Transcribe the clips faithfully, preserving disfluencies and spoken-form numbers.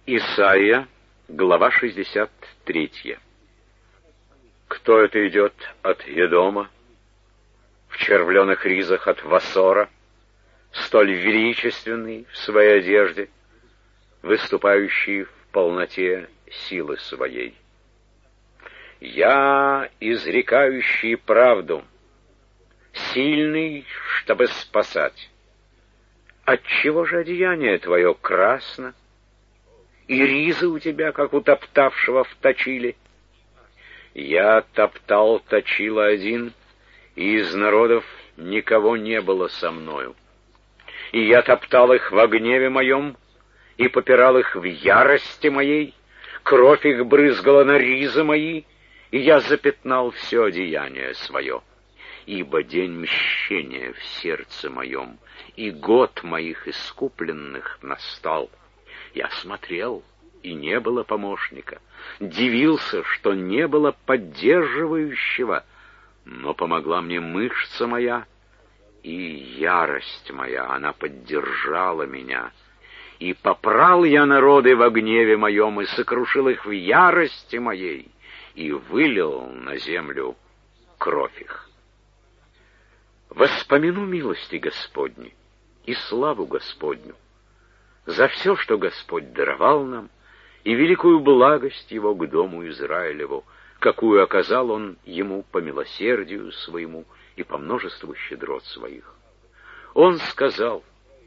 Исайя, глава шестьдесят третья. Кто это идет от Едома, в червленых ризах от Васора, столь величественный в своей одежде, выступающий в полноте силы своей? Я, изрекающий правду, сильный, чтобы спасать. Отчего же одеяние твое красно, и ризы у тебя, как у топтавшего в точиле? Я топтал точило один, и из народов никого не было со мною. И я топтал их во гневе моем, и попирал их в ярости моей, кровь их брызгала на ризы мои, и я запятнал все одеяние свое. Ибо день мщения в сердце моем, и год моих искупленных настал. Я смотрел, и не было помощника, дивился, что не было поддерживающего, но помогла мне мышца моя, и ярость моя, она поддержала меня. И попрал я народы во гневе моем, и сокрушил их в ярости моей, и вылил на землю кровь их. Воспомяну милости Господни и славу Господню за все, что Господь даровал нам, и великую благость Его к дому Израилеву, какую оказал Он ему по милосердию своему и по множеству щедрот своих. Он сказал: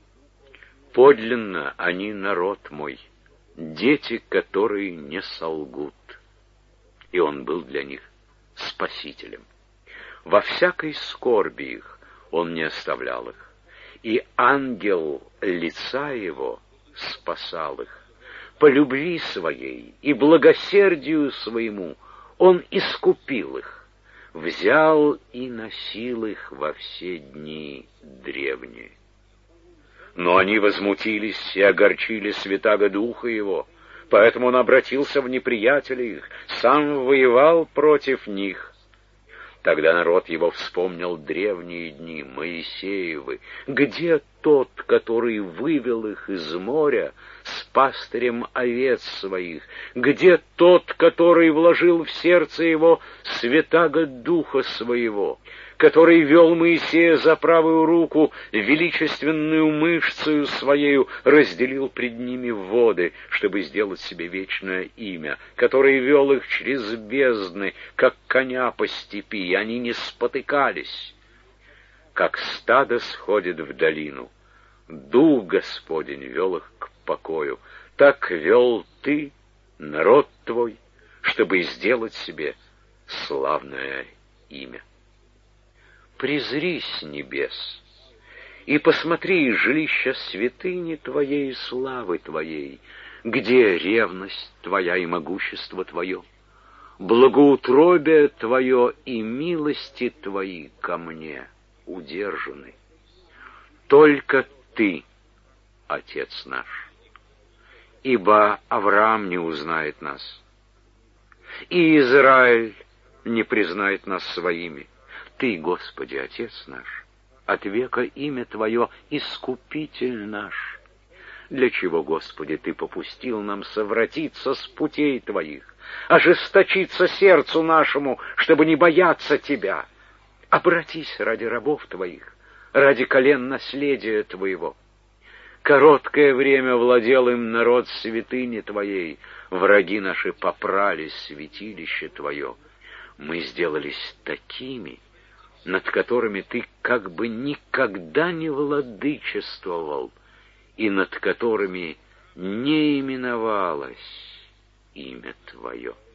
«Подлинно они народ мой, дети, которые не солгут». И Он был для них спасителем. Во всякой скорби их Он не оставлял их, и ангел лица Его спасал их. По любви Своей и благосердию Своему Он искупил их, взял и носил их во все дни древние. Но они возмутились и огорчили святаго Духа Его, поэтому Он обратился в неприятелей их, сам воевал против них. Тогда народ его вспомнил древние дни Моисеевы. Где тот, который вывел их из моря с пастырем овец своих? Где тот, который вложил в сердце его святаго Духа своего, который вел Моисея за правую руку, величественную мышцею своею разделил пред ними воды, чтобы сделать себе вечное имя, который вел их через бездны, как коня по степи, и они не спотыкались, как стадо сходит в долину. Дух Господень вел их к покою. Так вел ты, народ твой, чтобы сделать себе славное имя. Призри с небес и посмотри из жилища святыни Твоей и славы Твоей, где ревность Твоя и могущество Твое, благоутробие Твое и милости Твои ко мне удержаны. Только Ты, Отец наш, ибо Авраам не узнает нас, и Израиль не признает нас своими. Ты, Господи, Отец наш, от века имя Твое Искупитель наш. Для чего, Господи, Ты попустил нам совратиться с путей Твоих, ожесточиться сердцу нашему, чтобы не бояться Тебя? Обратись ради рабов Твоих, ради колен наследия Твоего. Короткое время владел им народ святыни Твоей, враги наши попрали святилище Твое. Мы сделались такими, над которыми Ты как бы никогда не владычествовал, и над которыми не именовалось имя Твое.